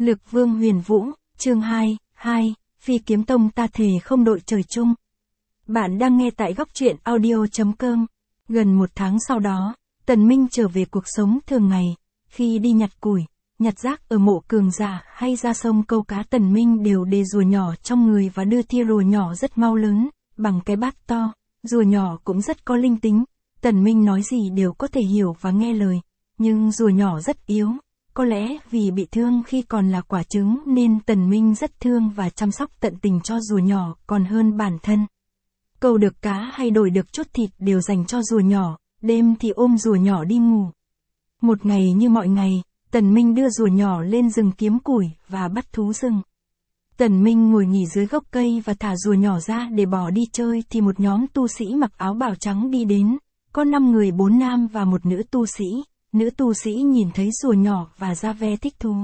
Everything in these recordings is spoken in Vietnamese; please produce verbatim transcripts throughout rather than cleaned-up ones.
Lực Vương Huyền Vũ, chương hai, hai, Phi Kiếm Tông ta thề không đội trời chung. Bạn đang nghe tại góc truyện audio chấm com. Gần một tháng sau đó, Tần Minh trở về cuộc sống thường ngày. Khi đi nhặt củi, nhặt rác ở mộ cường giả hay ra sông câu cá, Tần Minh đều đề rùa nhỏ trong người và đưa tia rùa nhỏ rất mau lớn, bằng cái bát to. Rùa nhỏ cũng rất có linh tính. Tần Minh nói gì đều có thể hiểu và nghe lời. Nhưng rùa nhỏ rất yếu. Có lẽ vì bị thương khi còn là quả trứng nên Tần Minh rất thương và chăm sóc tận tình cho rùa nhỏ còn hơn bản thân. Câu được cá hay đổi được chút thịt đều dành cho rùa nhỏ, đêm thì ôm rùa nhỏ đi ngủ. Một ngày như mọi ngày, Tần Minh đưa rùa nhỏ lên rừng kiếm củi và bắt thú rừng. Tần Minh ngồi nghỉ dưới gốc cây và thả rùa nhỏ ra để bỏ đi chơi thì một nhóm tu sĩ mặc áo bào trắng đi đến, có năm người, bốn nam và một nữ tu sĩ. Nữ tu sĩ nhìn thấy rùa nhỏ và ra vẻ thích thú.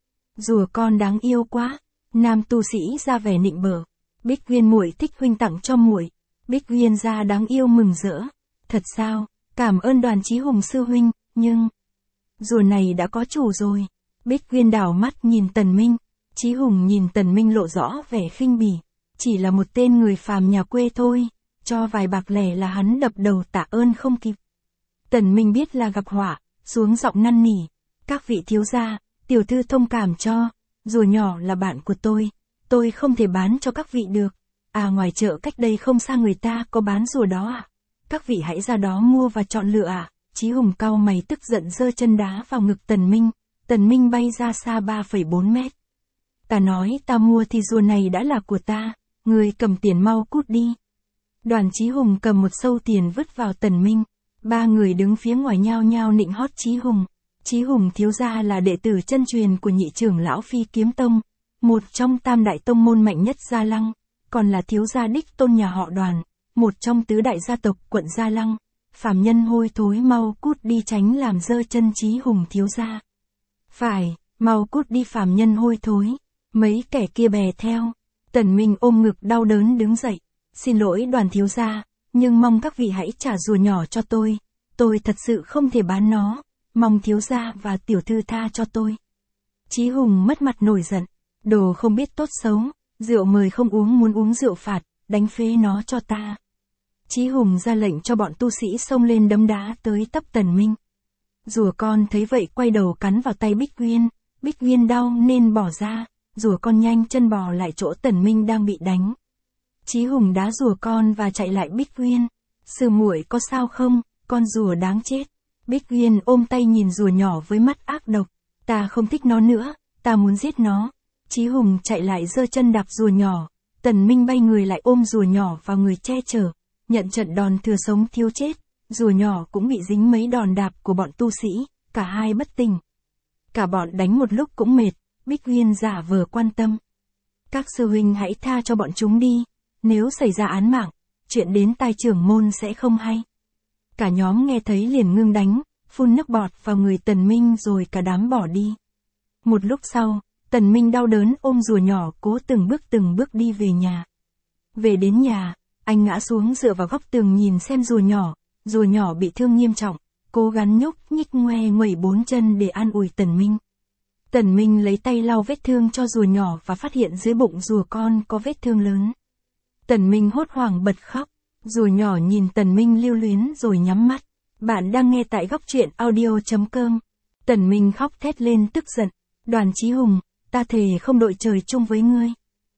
Rùa con đáng yêu quá. Nam tu sĩ ra vẻ nịnh bợ. Bích Uyên muội thích huynh tặng cho muội. Bích Uyên ra đáng yêu mừng rỡ. Thật sao? Cảm ơn Đoàn Chí Hùng sư huynh, nhưng rùa này đã có chủ rồi. Bích Uyên đảo mắt nhìn Tần Minh. Chí Hùng nhìn Tần Minh lộ rõ vẻ khinh bỉ. Chỉ là một tên người phàm nhà quê thôi, cho vài bạc lẻ là hắn đập đầu tạ ơn không kịp. Tần Minh biết là gặp họa, xuống giọng năn nỉ. Các vị thiếu gia, tiểu thư thông cảm cho, rùa nhỏ là bạn của tôi, tôi không thể bán cho các vị được. À, ngoài chợ cách đây không xa người ta có bán rùa đó à? Các vị hãy ra đó mua và chọn lựa à? Chí Hùng cau mày tức giận giơ chân đá vào ngực Tần Minh. Tần Minh bay ra xa ba phẩy bốn mét. Ta nói ta mua thì rùa này đã là của ta, người cầm tiền mau cút đi. Đoàn Chí Hùng cầm một sâu tiền vứt vào Tần Minh. Ba người đứng phía ngoài nhao nhao nịnh hót Chí Hùng. Chí Hùng thiếu gia là đệ tử chân truyền của nhị trưởng lão Phi Kiếm Tông, một trong tam đại tông môn mạnh nhất Gia Lăng, còn là thiếu gia đích tôn nhà họ Đoàn, một trong tứ đại gia tộc quận Gia Lăng. Phàm nhân hôi thối, mau cút đi tránh làm dơ chân Chí Hùng thiếu gia. Phải, mau cút đi phàm nhân hôi thối. Mấy kẻ kia bè theo. Tần Minh ôm ngực đau đớn đứng dậy. Xin lỗi Đoàn thiếu gia, nhưng mong các vị hãy trả rùa nhỏ cho tôi. Tôi thật sự không thể bán nó. Mong thiếu gia và tiểu thư tha cho tôi. Chí Hùng mất mặt nổi giận. Đồ không biết tốt xấu. Rượu mời không uống, muốn uống rượu phạt. Đánh phế nó cho ta. Chí Hùng ra lệnh cho bọn tu sĩ xông lên đấm đá tới tấp Tần Minh. Rùa con thấy vậy quay đầu cắn vào tay Bích Uyên. Bích Uyên đau nên bỏ ra. Rùa con nhanh chân bò lại chỗ Tần Minh đang bị đánh. Chí Hùng đá rùa con và chạy lại Bích Uyên. Sư muội có sao không? Con rùa đáng chết. Bích Uyên ôm tay nhìn rùa nhỏ với mắt ác độc. Ta không thích nó nữa, ta muốn giết nó. Chí Hùng chạy lại giơ chân đạp rùa nhỏ. Tần Minh bay người lại ôm rùa nhỏ vào người che chở. Nhận trận đòn thừa sống thiếu chết. Rùa nhỏ cũng bị dính mấy đòn đạp của bọn tu sĩ. Cả hai bất tỉnh. Cả bọn đánh một lúc cũng mệt. Bích Uyên giả vờ quan tâm. Các sư huynh hãy tha cho bọn chúng đi. Nếu xảy ra án mạng, chuyện đến tai trưởng môn sẽ không hay. Cả nhóm nghe thấy liền ngưng đánh, phun nước bọt vào người Tần Minh rồi cả đám bỏ đi. Một lúc sau, Tần Minh đau đớn ôm rùa nhỏ cố từng bước từng bước đi về nhà. Về đến nhà, anh ngã xuống dựa vào góc tường nhìn xem rùa nhỏ, rùa nhỏ bị thương nghiêm trọng, cố gắng nhúc nhích ngoe nguẩy bốn chân để an ủi Tần Minh. Tần Minh lấy tay lau vết thương cho rùa nhỏ và phát hiện dưới bụng rùa con có vết thương lớn. Tần Minh hốt hoảng bật khóc. Rùa nhỏ nhìn Tần Minh lưu luyến rồi nhắm mắt. Bạn đang nghe tại góc truyện audio chấm com. Tần Minh khóc thét lên tức giận. Đoàn Chí Hùng, ta thề không đội trời chung với ngươi.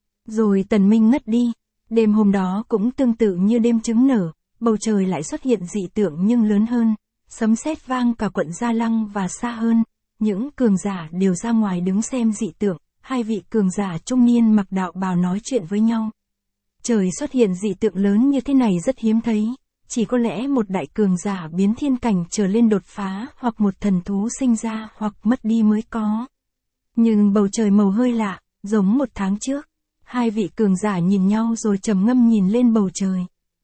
Rồi Tần Minh ngất đi. Đêm hôm đó cũng tương tự như đêm trứng nở. Bầu trời lại xuất hiện dị tượng nhưng lớn hơn. Sấm sét vang cả quận Gia Lăng và xa hơn. Những cường giả đều ra ngoài đứng xem dị tượng. Hai vị cường giả trung niên mặc đạo bào nói chuyện với nhau. Trời xuất hiện dị tượng lớn như thế này rất hiếm thấy, chỉ có lẽ một đại cường giả biến thiên cảnh trở lên đột phá hoặc một thần thú sinh ra hoặc mất đi mới có. Nhưng bầu trời màu hơi lạ, giống một tháng trước. Hai vị cường giả nhìn nhau rồi trầm ngâm nhìn lên bầu trời.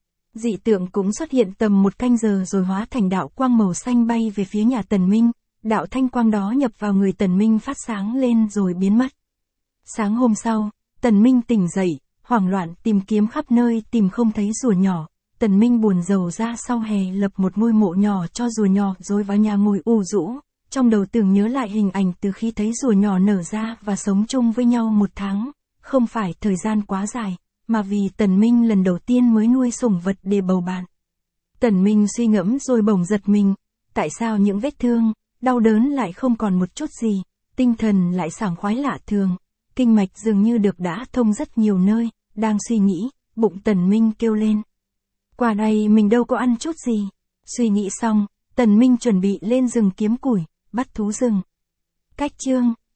Dị tượng cũng xuất hiện tầm một canh giờ rồi hóa thành đạo quang màu xanh bay về phía nhà Tần Minh. Đạo thanh quang đó nhập vào người Tần Minh phát sáng lên rồi biến mất. Sáng hôm sau, Tần Minh tỉnh dậy. Hoảng loạn tìm kiếm khắp nơi tìm không thấy rùa nhỏ. Tần Minh buồn rầu ra sau hè lập một ngôi mộ nhỏ cho rùa nhỏ rồi vào nhà ngồi u rũ. trong đầu tưởng nhớ lại hình ảnh từ khi thấy rùa nhỏ nở ra và sống chung với nhau một tháng, không phải thời gian quá dài, mà vì Tần Minh lần đầu tiên mới nuôi sủng vật để bầu bạn. Tần Minh suy ngẫm rồi bỗng giật mình, tại sao những vết thương, đau đớn lại không còn một chút gì, tinh thần lại sảng khoái lạ thường, kinh mạch dường như được đã thông rất nhiều nơi, đang suy nghĩ, bụng Tần Minh kêu lên. Qua đây mình đâu có ăn chút gì. Suy nghĩ xong, Tần Minh chuẩn bị lên rừng kiếm củi, bắt thú rừng. Cách chương